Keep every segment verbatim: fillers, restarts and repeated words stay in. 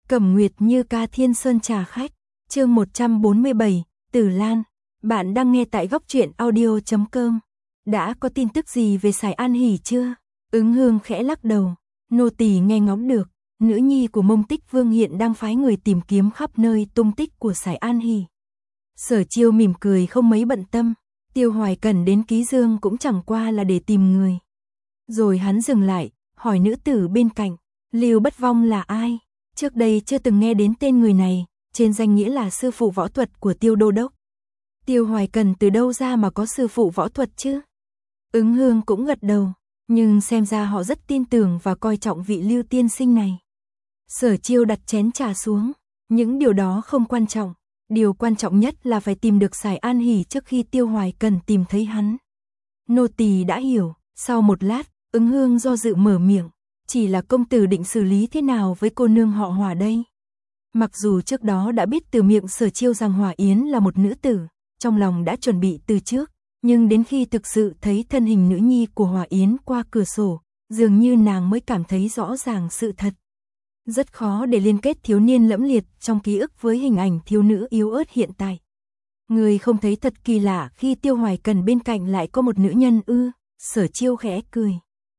Cẩm Nguyệt Như ca Thiên Sơn trà khách, chương một trăm bốn mươi bảy, Tử Lan. Bạn đang nghe tại góc truyện audio chấm com. Đã có tin tức gì về Sải An Hỷ chưa? Ứng Hương khẽ lắc đầu. Nô tỳ nghe ngóng được, nữ nhi của Mông Tích Vương hiện đang phái người tìm kiếm khắp nơi tung tích của Sải An Hỷ. Sở Chiêu mỉm cười không mấy bận tâm. Tiêu Hoài Cẩn đến Ký Dương cũng chẳng qua là để tìm người. Rồi hắn dừng lại, hỏi nữ tử bên cạnh, Lưu Bất Vong là ai? Trước đây chưa từng nghe đến tên người này, trên danh nghĩa là sư phụ võ thuật của Tiêu Đô Đốc. Tiêu Hoài Cẩn từ đâu ra mà có sư phụ võ thuật chứ? Ứng Hương cũng gật đầu, nhưng xem ra họ rất tin tưởng và coi trọng vị Lưu tiên sinh này. Sở Chiêu đặt chén trà xuống, những điều đó không quan trọng, điều quan trọng nhất là phải tìm được Sải An Hỷ trước khi Tiêu Hoài Cẩn tìm thấy hắn. Nô tỳ đã hiểu. Sau một lát, Ứng Hương do dự mở miệng, chỉ là công tử định xử lý thế nào với cô nương họ Hỏa đây? Mặc dù trước đó đã biết từ miệng Sở Chiêu rằng Hỏa Yến là một nữ tử, trong lòng đã chuẩn bị từ trước, nhưng đến khi thực sự thấy thân hình nữ nhi của Hỏa Yến qua cửa sổ, dường như nàng mới cảm thấy rõ ràng sự thật. Rất khó để liên kết thiếu niên lẫm liệt trong ký ức với hình ảnh thiếu nữ yếu ớt hiện tại. Người không thấy thật kỳ lạ khi Tiêu Hoài Cẩn bên cạnh lại có một nữ nhân ư? Sở Chiêu khẽ cười.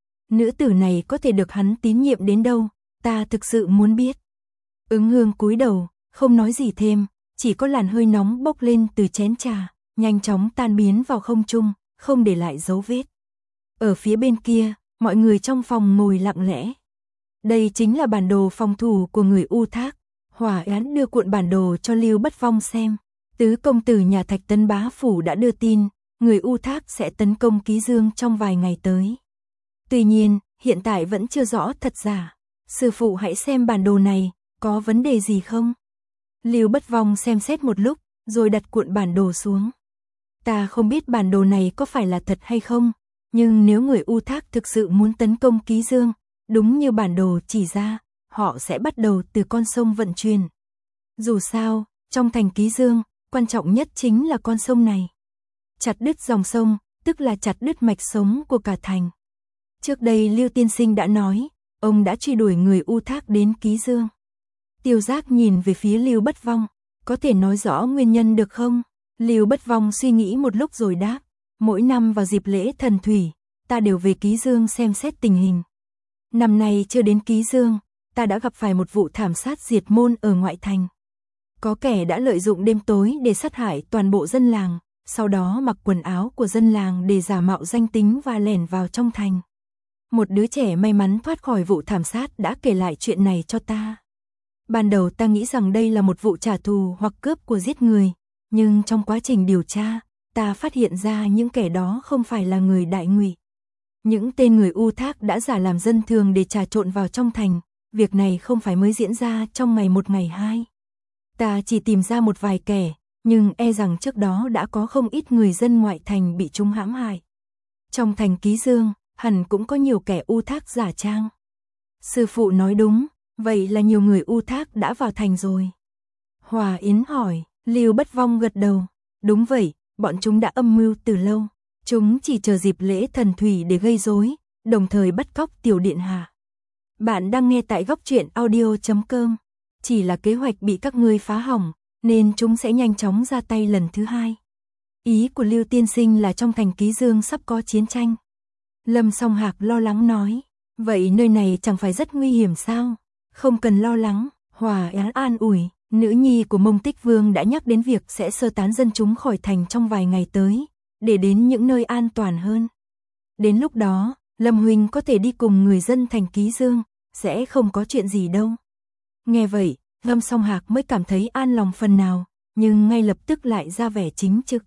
Nữ tử này có thể được hắn tín nhiệm đến đâu, ta thực sự muốn biết. Ứng Hương cúi đầu, không nói gì thêm, chỉ có làn hơi nóng bốc lên từ chén trà, nhanh chóng tan biến vào không trung, không để lại dấu vết. Ở phía bên kia, mọi người trong phòng ngồi lặng lẽ. Đây chính là bản đồ phòng thủ của người U Thác. Hỏa Yến đưa cuộn bản đồ cho Lưu Bất Vong xem. Tứ công tử nhà Thạch Tấn Bá Phủ đã đưa tin, người U Thác sẽ tấn công Ký Dương trong vài ngày tới. Tuy nhiên, hiện tại vẫn chưa rõ thật giả. Sư phụ hãy xem bản đồ này, có vấn đề gì không? Lưu Bất Vong xem xét một lúc, rồi đặt cuộn bản đồ xuống. Ta không biết bản đồ này có phải là thật hay không, nhưng nếu người U Thác thực sự muốn tấn công Ký Dương, đúng như bản đồ chỉ ra, họ sẽ bắt đầu từ con sông vận chuyển. Dù sao, trong thành Ký Dương, quan trọng nhất chính là con sông này. Chặt đứt dòng sông, tức là chặt đứt mạch sống của cả thành. Trước đây Lưu tiên sinh đã nói, ông đã truy đuổi người U Thác đến Ký Dương. Tiêu Giác nhìn về phía Lưu Bất Vong, có thể nói rõ nguyên nhân được không? Lưu Bất Vong suy nghĩ một lúc rồi đáp, mỗi năm vào dịp lễ Thần Thủy, ta đều về Ký Dương xem xét tình hình. Năm nay chưa đến Ký Dương, ta đã gặp phải một vụ thảm sát diệt môn ở ngoại thành. Có kẻ đã lợi dụng đêm tối để sát hại toàn bộ dân làng, sau đó mặc quần áo của dân làng để giả mạo danh tính và lẻn vào trong thành. Một đứa trẻ may mắn thoát khỏi vụ thảm sát đã kể lại chuyện này cho ta. Ban đầu ta nghĩ rằng đây là một vụ trả thù hoặc cướp của giết người, nhưng trong quá trình điều tra, ta phát hiện ra những kẻ đó không phải là người Đại Ngụy. Những tên người U Thác đã giả làm dân thường để trà trộn vào trong thành, việc này không phải mới diễn ra trong ngày một ngày hai. Ta chỉ tìm ra một vài kẻ, nhưng e rằng trước đó đã có không ít người dân ngoại thành bị chúng hãm hại. Trong thành Ký Dương, hẳn cũng có nhiều kẻ U Thác giả trang. Sư phụ nói đúng, vậy là nhiều người U Thác đã vào thành rồi. Hỏa Yến hỏi, Lưu Bất Vong gật đầu, đúng vậy, bọn chúng đã âm mưu từ lâu. Chúng chỉ chờ dịp lễ Thần Thủy để gây rối, đồng thời bắt cóc tiểu điện hạ. Bạn đang nghe tại góc truyện audio chấm com. Chỉ là kế hoạch bị các ngươi phá hỏng, nên chúng sẽ nhanh chóng ra tay lần thứ hai. Ý của Lưu tiên sinh là trong thành Ký Dương sắp có chiến tranh. Lâm Song Hạc lo lắng nói, vậy nơi này chẳng phải rất nguy hiểm sao? Không cần lo lắng, Hỏa Yến an ủi, nữ nhi của Mông Tích Vương đã nhắc đến việc sẽ sơ tán dân chúng khỏi thành trong vài ngày tới, để đến những nơi an toàn hơn. Đến lúc đó, Lâm huynh có thể đi cùng người dân thành Ký Dương, sẽ không có chuyện gì đâu. Nghe vậy, Lâm Song Hạc mới cảm thấy an lòng phần nào, nhưng ngay lập tức lại ra vẻ chính trực.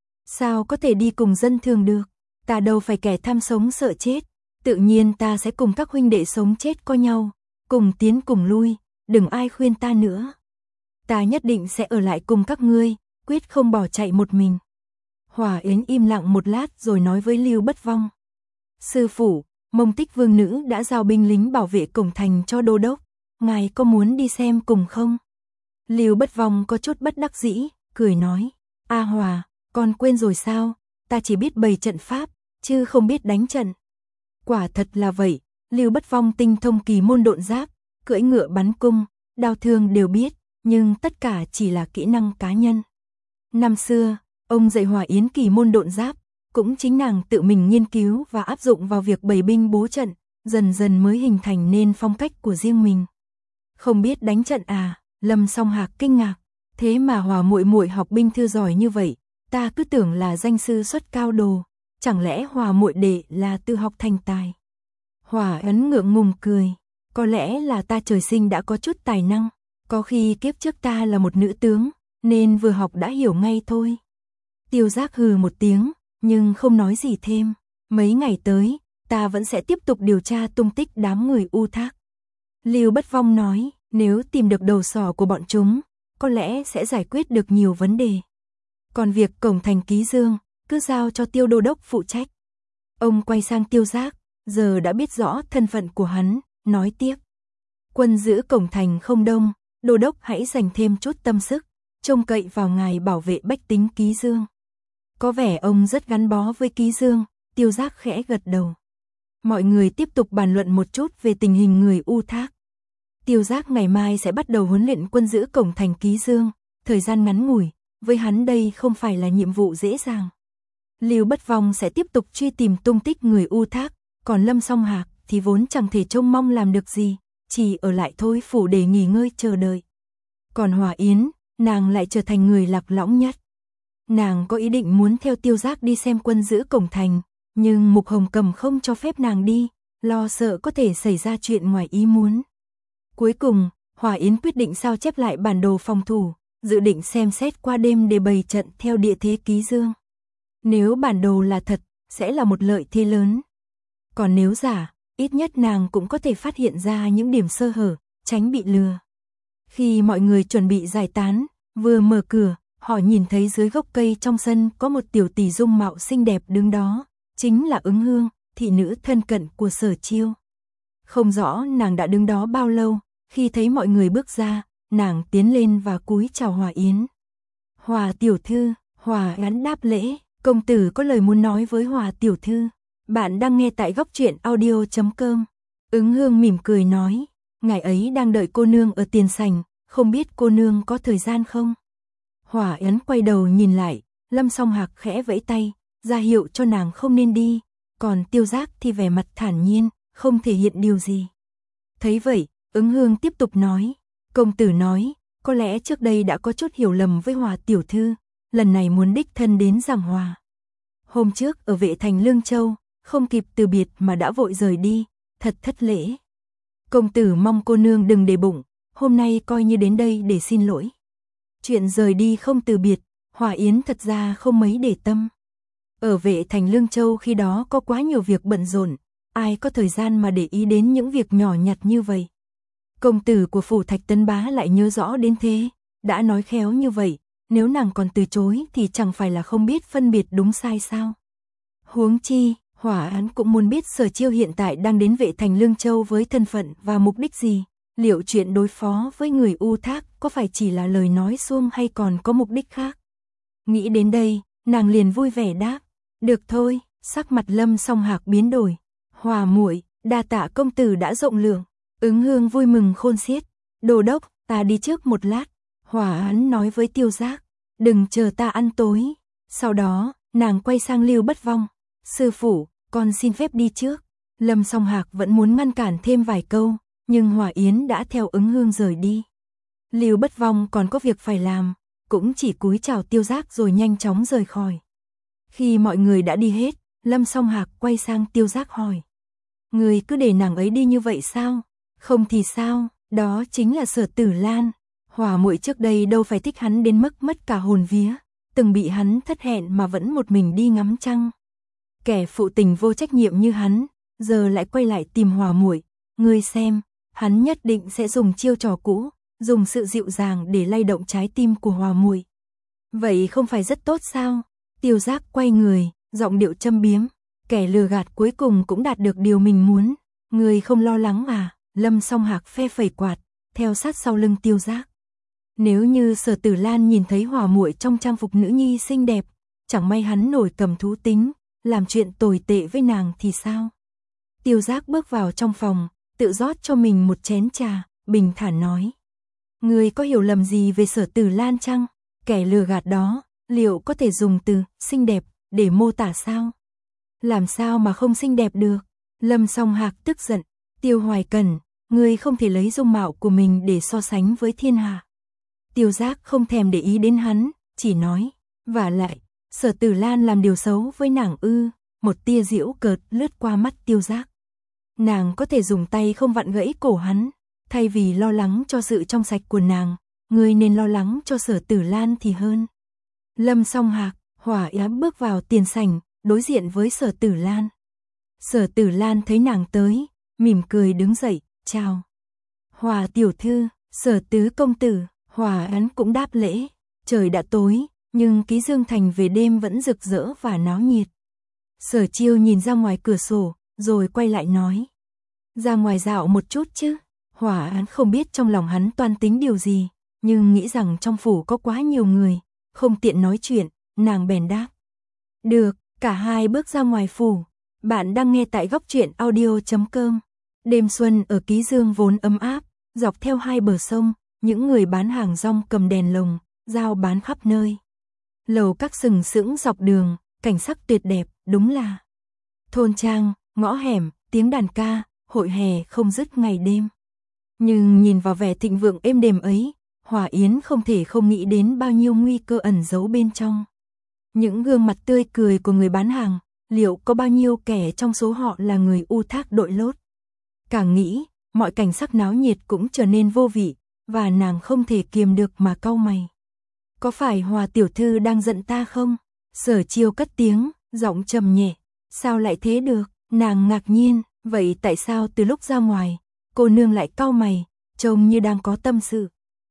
Sao có thể đi cùng dân thường được? Ta đâu phải kẻ tham sống sợ chết, tự nhiên ta sẽ cùng các huynh đệ sống chết co nhau, cùng tiến cùng lui, đừng ai khuyên ta nữa. Ta nhất định sẽ ở lại cùng các ngươi, quyết không bỏ chạy một mình. Hỏa Yến im lặng một lát rồi nói với Lưu Bất Vong. Sư phụ, Mông Tích Vương nữ đã giao binh lính bảo vệ cổng thành cho đô đốc, ngài có muốn đi xem cùng không? Lưu Bất Vong có chút bất đắc dĩ, cười nói, A Hòa, con quên rồi sao, ta chỉ biết bày trận pháp, chứ không biết đánh trận. Quả thật là vậy, Lưu Bất Vong tinh thông kỳ môn độn giáp, cưỡi ngựa bắn cung, đau thương đều biết, nhưng tất cả chỉ là kỹ năng cá nhân. Năm xưa, ông dạy Hòa Yến kỳ môn độn giáp, cũng chính nàng tự mình nghiên cứu và áp dụng vào việc bày binh bố trận, dần dần mới hình thành nên phong cách của riêng mình. Không biết đánh trận à? Lâm Song Hạc kinh ngạc, thế mà Hòa muội muội học binh thư giỏi như vậy, ta cứ tưởng là danh sư xuất cao đồ, chẳng lẽ Hòa muội đệ là tự học thành tài? Hòa Ấn ngượng ngùng cười, có lẽ là ta trời sinh đã có chút tài năng, có khi kiếp trước ta là một nữ tướng, nên vừa học đã hiểu ngay thôi. Tiêu Giác hừ một tiếng, nhưng không nói gì thêm. Mấy ngày tới, ta vẫn sẽ tiếp tục điều tra tung tích đám người U Thác. Lưu Bất Vong nói, nếu tìm được đầu sỏ của bọn chúng, có lẽ sẽ giải quyết được nhiều vấn đề. Còn việc cổng thành Ký Dương, cứ giao cho Tiêu Đô Đốc phụ trách. Ông quay sang Tiêu Giác, giờ đã biết rõ thân phận của hắn, nói tiếp. Quân giữ cổng thành không đông, Đô Đốc hãy dành thêm chút tâm sức, trông cậy vào ngài bảo vệ bách tính Ký Dương. Có vẻ ông rất gắn bó với Ký Dương, Tiêu Giác khẽ gật đầu. Mọi người tiếp tục bàn luận một chút về tình hình người U Thác. Tiêu Giác ngày mai sẽ bắt đầu huấn luyện quân giữ cổng thành Ký Dương, thời gian ngắn ngủi, với hắn đây không phải là nhiệm vụ dễ dàng. Lưu Bất Vong sẽ tiếp tục truy tìm tung tích người U Thác, còn Lâm Song Hạc thì vốn chẳng thể trông mong làm được gì, chỉ ở lại thôi phủ để nghỉ ngơi chờ đợi. Còn Hòa Yến, nàng lại trở thành người lạc lõng nhất. Nàng có ý định muốn theo Tiêu Giác đi xem quân giữ cổng thành, nhưng Mục Hồng Cầm không cho phép nàng đi, lo sợ có thể xảy ra chuyện ngoài ý muốn. Cuối cùng, Hòa Yến quyết định sao chép lại bản đồ phòng thủ, dự định xem xét qua đêm để bày trận theo địa thế Ký Dương. Nếu bản đồ là thật, sẽ là một lợi thế lớn. Còn nếu giả, ít nhất nàng cũng có thể phát hiện ra những điểm sơ hở, tránh bị lừa. Khi mọi người chuẩn bị giải tán, vừa mở cửa, họ nhìn thấy dưới gốc cây trong sân có một tiểu tỷ dung mạo xinh đẹp đứng đó, chính là Ứng Hương, thị nữ thân cận của Sở Chiêu. Không rõ nàng đã đứng đó bao lâu, khi thấy mọi người bước ra, nàng tiến lên và cúi chào Hòa Yến. Hòa tiểu thư, Hòa Yến đáp lễ, công tử có lời muốn nói với Hòa tiểu thư. Bạn đang nghe tại góc truyện audio chấm com. Ứng Hương mỉm cười nói, ngài ấy đang đợi cô nương ở tiền sảnh, không biết cô nương có thời gian không? Hòa Yến quay đầu nhìn lại, Lâm Song Hạc khẽ vẫy tay, ra hiệu cho nàng không nên đi, còn Tiêu Giác thì vẻ mặt thản nhiên, không thể hiện điều gì. Thấy vậy, Ứng Hương tiếp tục nói, công tử nói, có lẽ trước đây đã có chút hiểu lầm với Hòa tiểu thư, lần này muốn đích thân đến giảng hòa. Hôm trước ở vệ thành Lương Châu, không kịp từ biệt mà đã vội rời đi, thật thất lễ. Công tử mong cô nương đừng để bụng, hôm nay coi như đến đây để xin lỗi. Chuyện rời đi không từ biệt, Hòa Yến thật ra không mấy để tâm. Ở vệ thành Lương Châu khi đó có quá nhiều việc bận rộn, ai có thời gian mà để ý đến những việc nhỏ nhặt như vậy. Công tử của phủ Thạch Tấn Bá lại nhớ rõ đến thế, đã nói khéo như vậy, nếu nàng còn từ chối thì chẳng phải là không biết phân biệt đúng sai sao. Huống chi, Hỏa Án cũng muốn biết Sở Chiêu hiện tại đang đến vệ thành Lương Châu với thân phận và mục đích gì, liệu chuyện đối phó với người U Thác có phải chỉ là lời nói suông hay còn có mục đích khác. Nghĩ đến đây, nàng liền vui vẻ đáp, được thôi. Sắc mặt Lâm Song Hạc biến đổi, Hòa muội, đa tạ công tử đã rộng lượng. Ứng Hương vui mừng khôn xiết, Đô Đốc, ta đi trước một lát. Hòa Án nói với Tiêu Giác, đừng chờ ta ăn tối. Sau đó, nàng quay sang Lưu Bất Vong, sư phụ, con xin phép đi trước. Lâm Song Hạc vẫn muốn ngăn cản thêm vài câu, nhưng Hòa Yến đã theo Ứng Hương rời đi. Lưu Bất Vong còn có việc phải làm, cũng chỉ cúi chào Tiêu Giác rồi nhanh chóng rời khỏi. Khi mọi người đã đi hết, Lâm Song Hạc quay sang Tiêu Giác hỏi, người cứ để nàng ấy đi như vậy sao? Không thì sao, đó chính là Sở Tử Lan. Hòa muội trước đây đâu phải thích hắn đến mức mất cả hồn vía, từng bị hắn thất hẹn mà vẫn một mình đi ngắm trăng. Kẻ phụ tình vô trách nhiệm như hắn, giờ lại quay lại tìm Hòa muội, ngươi xem, hắn nhất định sẽ dùng chiêu trò cũ, dùng sự dịu dàng để lay động trái tim của Hòa muội. Vậy không phải rất tốt sao? Tiêu Giác quay người, giọng điệu châm biếm, kẻ lừa gạt cuối cùng cũng đạt được điều mình muốn, ngươi không lo lắng à? Lâm Song Hạc phe phẩy quạt, theo sát sau lưng Tiêu Giác. Nếu như Sở Tử Lan nhìn thấy Hòa muội trong trang phục nữ nhi xinh đẹp, chẳng may hắn nổi cầm thú tính, làm chuyện tồi tệ với nàng thì sao? Tiêu Giác bước vào trong phòng, tự rót cho mình một chén trà, bình thản nói, Ngươi có hiểu lầm gì về Sở Tử Lan chăng? Kẻ lừa gạt đó, liệu có thể dùng từ xinh đẹp để mô tả sao? Làm sao mà không xinh đẹp được? Lâm Song Hạc tức giận, Tiêu Hoài Cẩn, ngươi không thể lấy dung mạo của mình để so sánh với thiên hạ. Tiêu Giác không thèm để ý đến hắn, chỉ nói, vả lại, Sở Tử Lan làm điều xấu với nàng ư? Một tia giễu cợt lướt qua mắt Tiêu Giác. Nàng có thể dùng tay không vặn gãy cổ hắn, thay vì lo lắng cho sự trong sạch của nàng, ngươi nên lo lắng cho Sở Tử Lan thì hơn. Lâm Song Hạc, Hỏa Yến bước vào tiền sảnh, đối diện với Sở Tử Lan. Sở Tử Lan thấy nàng tới, mỉm cười đứng dậy, chào. Hòa tiểu thư, Sở tứ công tử. Hỏa Yến cũng đáp lễ. Trời đã tối, nhưng Ký Dương Thành về đêm vẫn rực rỡ và náo nhiệt. Sở Chiêu nhìn ra ngoài cửa sổ, rồi quay lại nói. Ra ngoài dạo một chút chứ. Hỏa Yến không biết trong lòng hắn toan tính điều gì, nhưng nghĩ rằng trong phủ có quá nhiều người, không tiện nói chuyện, nàng bèn đáp. Được, cả hai bước ra ngoài phủ. Bạn đang nghe tại góc truyện audio chấm com. Đêm xuân ở Ký Dương vốn ấm áp, dọc theo hai bờ sông, những người bán hàng rong cầm đèn lồng, giao bán khắp nơi. Lầu các sừng sững dọc đường, cảnh sắc tuyệt đẹp, đúng là thôn trang, ngõ hẻm, tiếng đàn ca, hội hè không dứt ngày đêm. Nhưng nhìn vào vẻ thịnh vượng êm đềm ấy, Hỏa Yến không thể không nghĩ đến bao nhiêu nguy cơ ẩn giấu bên trong. Những gương mặt tươi cười của người bán hàng, liệu có bao nhiêu kẻ trong số họ là người U Thác đội lốt. Càng nghĩ, mọi cảnh sắc náo nhiệt cũng trở nên vô vị, và nàng không thể kiềm được mà cau mày. Có phải Hòa tiểu thư đang giận ta không? Sở Chiêu cất tiếng, giọng trầm nhẹ. Sao lại thế được? Nàng ngạc nhiên, vậy tại sao từ lúc ra ngoài, cô nương lại cau mày, trông như đang có tâm sự.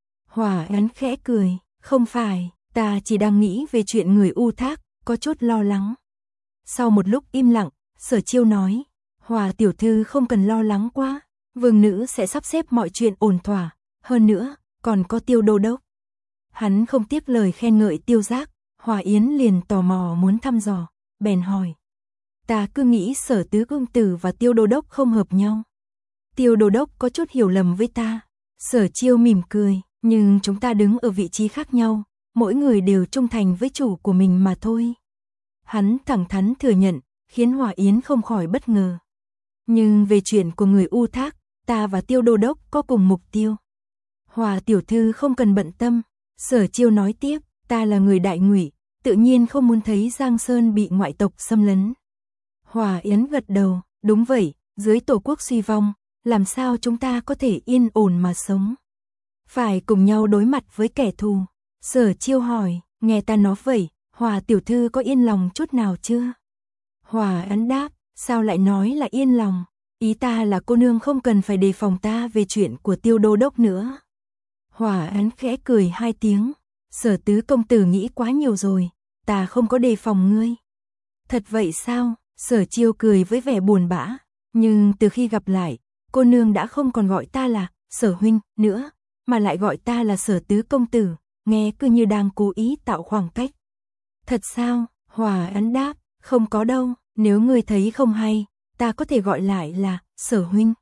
Hỏa Yến khẽ cười, không phải, ta chỉ đang nghĩ về chuyện người U Thác, có chút lo lắng. Sau một lúc im lặng, Sở Chiêu nói, Hòa tiểu thư không cần lo lắng quá, vương nữ sẽ sắp xếp mọi chuyện ổn thỏa, hơn nữa, còn có Tiêu đô đốc. Hắn không tiếc lời khen ngợi Tiêu Giác, Hỏa Yến liền tò mò muốn thăm dò, bèn hỏi. Ta cứ nghĩ Sở tứ công tử và Tiêu đô đốc không hợp nhau. Tiêu đô đốc có chút hiểu lầm với ta. Sở Chiêu mỉm cười, nhưng chúng ta đứng ở vị trí khác nhau, mỗi người đều trung thành với chủ của mình mà thôi. Hắn thẳng thắn thừa nhận, khiến Hỏa Yến không khỏi bất ngờ. Nhưng về chuyện của người U Thác, ta và Tiêu đô đốc có cùng mục tiêu. Hòa tiểu thư không cần bận tâm. Sở Chiêu nói tiếp, ta là người Đại Ngụy, tự nhiên không muốn thấy Giang Sơn bị ngoại tộc xâm lấn. Hòa Yến gật đầu, đúng vậy, dưới tổ quốc suy vong, làm sao chúng ta có thể yên ổn mà sống? Phải cùng nhau đối mặt với kẻ thù. Sở Chiêu hỏi, nghe ta nói vậy, Hòa tiểu thư có yên lòng chút nào chưa? Hòa Yến đáp, sao lại nói là yên lòng? Ý ta là cô nương không cần phải đề phòng ta về chuyện của Tiêu đô đốc nữa. Hỏa Yến khẽ cười hai tiếng, Sở tứ công tử nghĩ quá nhiều rồi, ta không có đề phòng ngươi. Thật vậy sao? Sở Chiêu cười với vẻ buồn bã, nhưng từ khi gặp lại, cô nương đã không còn gọi ta là Sở huynh nữa, mà lại gọi ta là Sở tứ công tử, nghe cứ như đang cố ý tạo khoảng cách. Thật sao? Hỏa Yến đáp, không có đâu, nếu ngươi thấy không hay, ta có thể gọi lại là Sở huynh.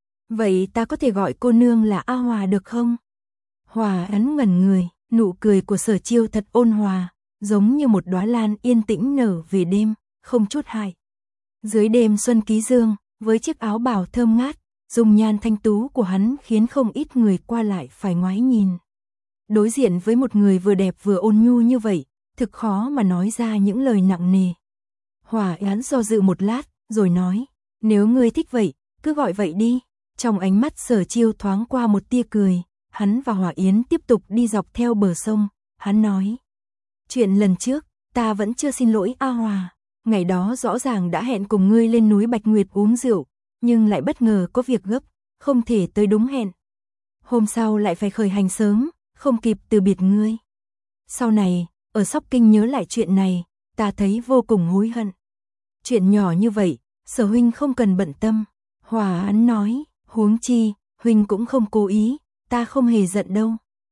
Vậy ta có thể gọi cô nương là A Hòa được không? Hỏa Yến ngẩn người, nụ cười của Sở Chiêu thật ôn hòa, giống như một đóa lan yên tĩnh nở về đêm, không chút hại. Dưới đêm xuân Ký Dương, với chiếc áo bào thơm ngát, dung nhan thanh tú của hắn khiến không ít người qua lại phải ngoái nhìn. Đối diện với một người vừa đẹp vừa ôn nhu như vậy, thực khó mà nói ra những lời nặng nề. Hỏa Yến do dự một lát, rồi nói, nếu ngươi thích vậy, cứ gọi vậy đi. Trong ánh mắt Sở Chiêu thoáng qua một tia cười, hắn và Hỏa Yến tiếp tục đi dọc theo bờ sông, hắn nói. Chuyện lần trước, ta vẫn chưa xin lỗi A Hòa, ngày đó rõ ràng đã hẹn cùng ngươi lên núi Bạch Nguyệt uống rượu, nhưng lại bất ngờ có việc gấp, không thể tới đúng hẹn. Hôm sau lại phải khởi hành sớm, không kịp từ biệt ngươi. Sau này, ở Sóc Kinh nhớ lại chuyện này, ta thấy vô cùng hối hận. Chuyện nhỏ như vậy, Sở huynh không cần bận tâm. Hỏa Yến nói, huống chi, huynh cũng không cố ý, ta không hề giận đâu.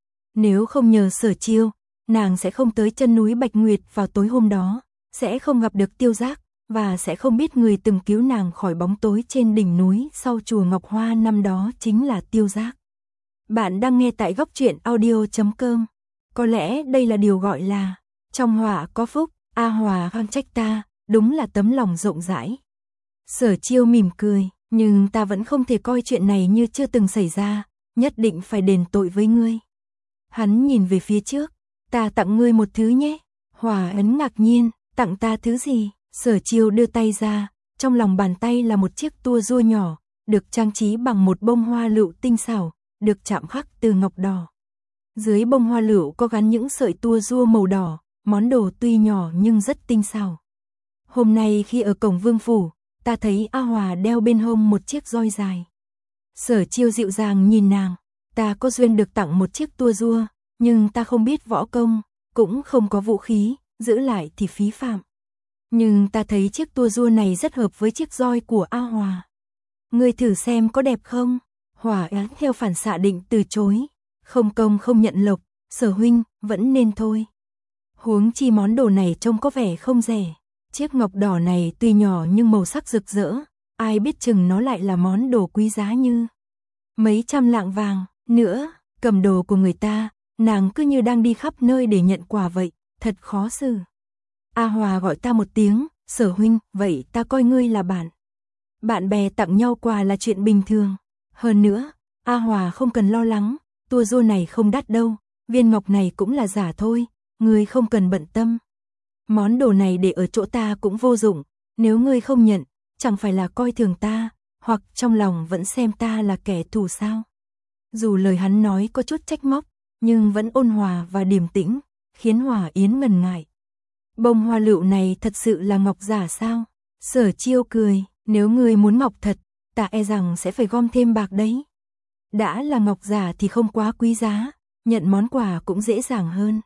Nếu không nhờ Sở Chiêu, nàng sẽ không tới chân núi Bạch Nguyệt vào tối hôm đó, sẽ không gặp được Tiêu Giác, và sẽ không biết người từng cứu nàng khỏi bóng tối trên đỉnh núi sau chùa Ngọc Hoa năm đó chính là Tiêu Giác. Bạn đang nghe tại góc truyện audio chấm com. Có lẽ đây là điều gọi là trong họa có phúc, A Hòa khăng trách ta, đúng là tấm lòng rộng rãi. Sở Chiêu mỉm cười, nhưng ta vẫn không thể coi chuyện này như chưa từng xảy ra, nhất định phải đền tội với ngươi. Hắn nhìn về phía trước, ta tặng ngươi một thứ nhé. Hòa Ấn ngạc nhiên, tặng ta thứ gì? Sở Chiêu đưa tay ra, trong lòng bàn tay là một chiếc tua rua nhỏ, được trang trí bằng một bông hoa lựu tinh xảo, được chạm khắc từ ngọc đỏ. Dưới bông hoa lựu có gắn những sợi tua rua màu đỏ, món đồ tuy nhỏ nhưng rất tinh xảo. Hôm nay khi ở cổng vương phủ, ta thấy A Hòa đeo bên hông một chiếc roi dài. Sở Chiêu dịu dàng nhìn nàng, ta có duyên được tặng một chiếc tua rua, nhưng ta không biết võ công, cũng không có vũ khí, giữ lại thì phí phạm. Nhưng ta thấy chiếc tua rua này rất hợp với chiếc roi của A Hòa. Ngươi thử xem có đẹp không? Hòa Ấn theo phản xạ định từ chối, không công không nhận lộc, Sở huynh, vẫn nên thôi. Huống chi món đồ này trông có vẻ không rẻ. Chiếc ngọc đỏ này tuy nhỏ nhưng màu sắc rực rỡ, ai biết chừng nó lại là món đồ quý giá như mấy trăm lạng vàng. Nữa, cầm đồ của người ta, nàng cứ như đang đi khắp nơi để nhận quà vậy, thật khó xử. A Hòa gọi ta một tiếng, Sở huynh, vậy ta coi ngươi là bạn. Bạn bè tặng nhau quà là chuyện bình thường. Hơn nữa, A Hòa không cần lo lắng, tua rua này không đắt đâu, viên ngọc này cũng là giả thôi, ngươi không cần bận tâm. Món đồ này để ở chỗ ta cũng vô dụng, nếu ngươi không nhận, chẳng phải là coi thường ta, hoặc trong lòng vẫn xem ta là kẻ thù sao. Dù lời hắn nói có chút trách móc, nhưng vẫn ôn hòa và điềm tĩnh, khiến Hòa Yến ngần ngại. Bông hoa lựu này thật sự là ngọc giả sao? Sở Chiêu cười, nếu ngươi muốn ngọc thật, ta e rằng sẽ phải gom thêm bạc đấy. Đã là ngọc giả thì không quá quý giá, nhận món quà cũng dễ dàng hơn.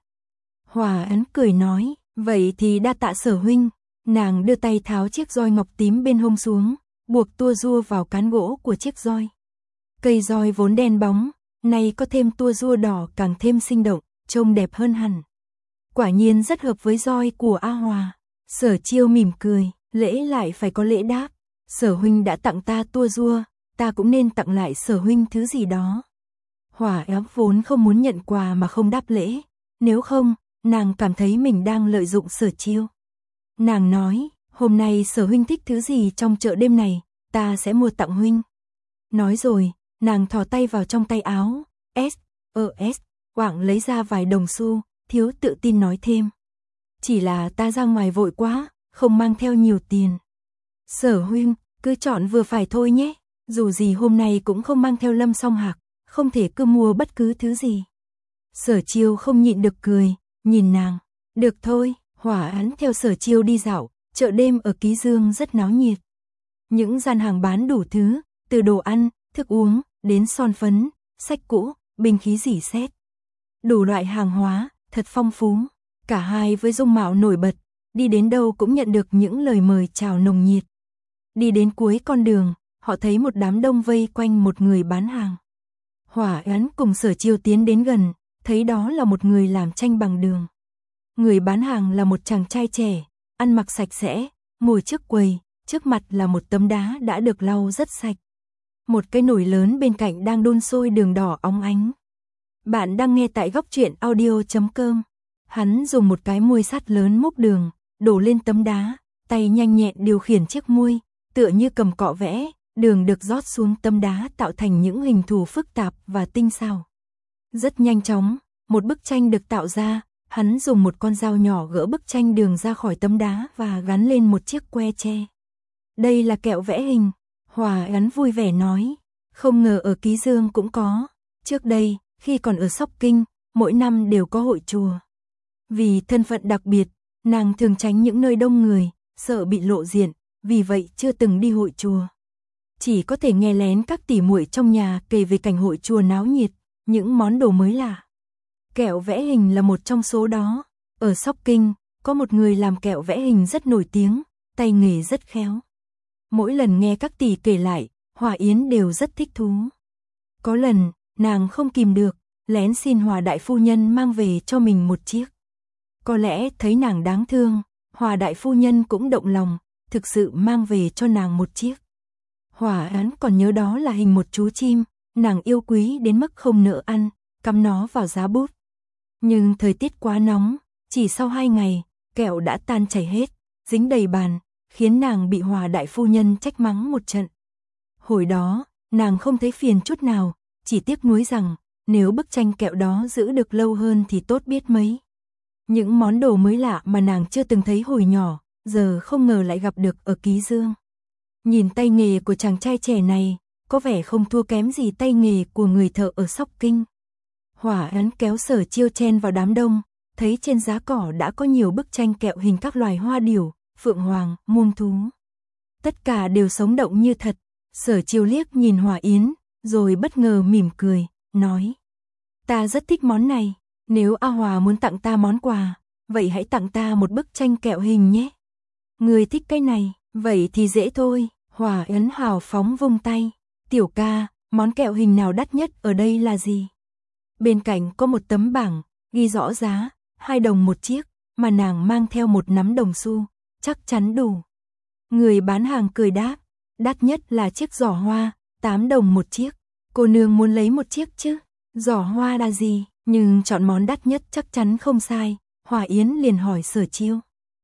Hòa Ấn cười nói, vậy thì đa tạ Sở huynh. Nàng đưa tay tháo chiếc roi ngọc tím bên hông xuống, buộc tua rua vào cán gỗ của chiếc roi. Cây roi vốn đen bóng, nay có thêm tua rua đỏ càng thêm sinh động, trông đẹp hơn hẳn. Quả nhiên rất hợp với roi của A Hòa. Sở Chiêu mỉm cười, lễ lại phải có lễ đáp. Sở huynh đã tặng ta tua rua, ta cũng nên tặng lại Sở huynh thứ gì đó. Hòa Ấn vốn không muốn nhận quà mà không đáp lễ, nếu không, nàng cảm thấy mình đang lợi dụng Sở Chiêu. Nàng nói, hôm nay Sở huynh thích thứ gì trong chợ đêm này, ta sẽ mua tặng huynh. Nói rồi, nàng thò tay vào trong tay áo, S, ơ S, quảng lấy ra vài đồng xu, thiếu tự tin nói thêm. Chỉ là ta ra ngoài vội quá, không mang theo nhiều tiền. Sở huynh, cứ chọn vừa phải thôi nhé, dù gì hôm nay cũng không mang theo Lâm Song Hạc, không thể cứ mua bất cứ thứ gì. Sở Chiêu không nhịn được cười, nhìn nàng, được thôi. Hòa Ấn theo Sở Chiêu đi dạo, chợ đêm ở Ký Dương rất náo nhiệt. Những gian hàng bán đủ thứ, từ đồ ăn, thức uống, đến son phấn, sách cũ, binh khí rỉ sét. Đủ loại hàng hóa, thật phong phú. Cả hai với dung mạo nổi bật, đi đến đâu cũng nhận được những lời mời chào nồng nhiệt. Đi đến cuối con đường, họ thấy một đám đông vây quanh một người bán hàng. Hòa Ấn cùng Sở Chiêu tiến đến gần, thấy đó là một người làm tranh bằng đường. Người bán hàng là một chàng trai trẻ, ăn mặc sạch sẽ, ngồi trước quầy, trước mặt là một tấm đá đã được lau rất sạch. Một cái nồi lớn bên cạnh đang đun sôi đường đỏ óng ánh. Bạn đang nghe tại góc truyện audio chấm com. Hắn dùng một cái muôi sắt lớn múc đường, đổ lên tấm đá, tay nhanh nhẹn điều khiển chiếc muôi, tựa như cầm cọ vẽ, đường được rót xuống tấm đá tạo thành những hình thù phức tạp và tinh xảo. Rất nhanh chóng, một bức tranh được tạo ra. Hắn dùng một con dao nhỏ gỡ bức tranh đường ra khỏi tấm đá và gắn lên một chiếc que tre. Đây là kẹo vẽ hình, Hòa Ấn vui vẻ nói, không ngờ ở Ký Dương cũng có. Trước đây, khi còn ở Sóc Kinh, mỗi năm đều có hội chùa. Vì thân phận đặc biệt, nàng thường tránh những nơi đông người, sợ bị lộ diện, vì vậy chưa từng đi hội chùa. Chỉ có thể nghe lén các tỷ muội trong nhà kể về cảnh hội chùa náo nhiệt, những món đồ mới lạ. Kẹo vẽ hình là một trong số đó. Ở Sóc Kinh, có một người làm kẹo vẽ hình rất nổi tiếng, tay nghề rất khéo. Mỗi lần nghe các tỷ kể lại, Hòa Yến đều rất thích thú. Có lần, nàng không kìm được, lén xin Hòa đại phu nhân mang về cho mình một chiếc. Có lẽ thấy nàng đáng thương, Hòa đại phu nhân cũng động lòng, thực sự mang về cho nàng một chiếc. Hòa Ấn còn nhớ đó là hình một chú chim, nàng yêu quý đến mức không nỡ ăn, cắm nó vào giá bút. Nhưng thời tiết quá nóng, chỉ sau hai ngày, kẹo đã tan chảy hết, dính đầy bàn, khiến nàng bị Hòa đại phu nhân trách mắng một trận. Hồi đó, nàng không thấy phiền chút nào, chỉ tiếc nuối rằng, nếu bức tranh kẹo đó giữ được lâu hơn thì tốt biết mấy. Những món đồ mới lạ mà nàng chưa từng thấy hồi nhỏ, giờ không ngờ lại gặp được ở Ký Dương. Nhìn tay nghề của chàng trai trẻ này, có vẻ không thua kém gì tay nghề của người thợ ở Sóc Kinh. Hỏa Ấn kéo Sở Chiêu chen vào đám đông, thấy trên giá cỏ đã có nhiều bức tranh kẹo hình các loài hoa điểu, phượng hoàng, muông thú. Tất cả đều sống động như thật. Sở Chiêu liếc nhìn Hỏa Yến, rồi bất ngờ mỉm cười, nói: ta rất thích món này, nếu A Hòa muốn tặng ta món quà, vậy hãy tặng ta một bức tranh kẹo hình nhé. Người thích cái này, vậy thì dễ thôi. Hỏa Yến hào phóng vung tay: tiểu ca, món kẹo hình nào đắt nhất ở đây là gì? Bên cạnh có một tấm bảng, ghi rõ giá, hai đồng một chiếc, mà nàng mang theo một nắm đồng xu, chắc chắn đủ. Người bán hàng cười đáp: đắt nhất là chiếc giỏ hoa, tám đồng một chiếc. Cô nương muốn lấy một chiếc chứ? Giỏ hoa là gì? Nhưng chọn món đắt nhất chắc chắn không sai. Hỏa Yến liền hỏi Sở Chiêu: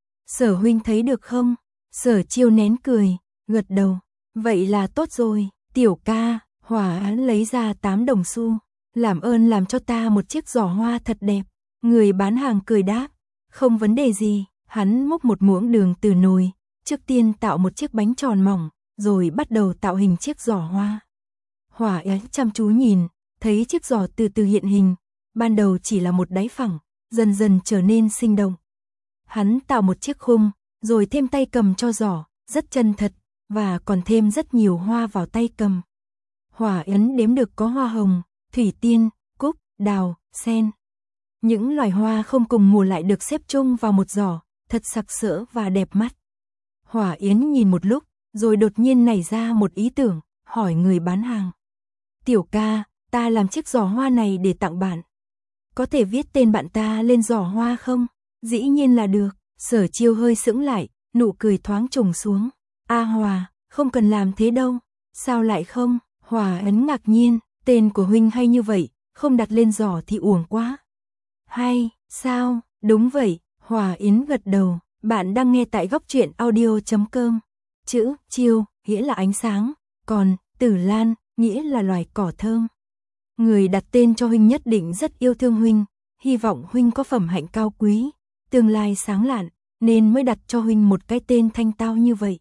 Sở huynh thấy được không? Sở Chiêu nén cười, gật đầu: vậy là tốt rồi. Tiểu ca, Hỏa Yến lấy ra tám đồng xu, làm ơn làm cho ta một chiếc giỏ hoa thật đẹp. Người bán hàng cười đáp: không vấn đề gì. Hắn múc một muỗng đường từ nồi, trước tiên tạo một chiếc bánh tròn mỏng, rồi bắt đầu tạo hình chiếc giỏ hoa. Hỏa Yến chăm chú nhìn, thấy chiếc giỏ từ từ hiện hình, ban đầu chỉ là một đáy phẳng, dần dần trở nên sinh động. Hắn tạo một chiếc khung, rồi thêm tay cầm cho giỏ, rất chân thật, và còn thêm rất nhiều hoa vào tay cầm. Hỏa Yến đếm được có hoa hồng, thủy tiên, cúc, đào, sen. Những loài hoa không cùng mùa lại được xếp chung vào một giỏ, thật sặc sỡ và đẹp mắt. Hỏa Yến nhìn một lúc, rồi đột nhiên nảy ra một ý tưởng, hỏi người bán hàng: tiểu ca, ta làm chiếc giỏ hoa này để tặng bạn. Có thể viết tên bạn ta lên giỏ hoa không? Dĩ nhiên là được. Sở Chiêu hơi sững lại, nụ cười thoáng trùng xuống. A Hòa, không cần làm thế đâu. Sao lại không? Hòa Ấn ngạc nhiên, tên của huynh hay như vậy, không đặt lên giỏ thì uổng quá. Hay, sao? Đúng vậy. Hòa Yến gật đầu. Bạn đang nghe tại góc truyện audio chấm com. Chữ Chiêu nghĩa là ánh sáng, còn Tử Lan nghĩa là loài cỏ thơm. Người đặt tên cho huynh nhất định rất yêu thương huynh, hy vọng huynh có phẩm hạnh cao quý, tương lai sáng lạn, nên mới đặt cho huynh một cái tên thanh tao như vậy.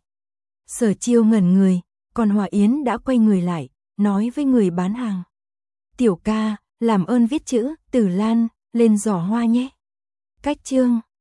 Sở Chiêu ngẩn người, còn Hỏa Yến đã quay người lại, nói với người bán hàng: tiểu ca, làm ơn viết chữ Tử Lan lên giỏ hoa nhé. Cách chương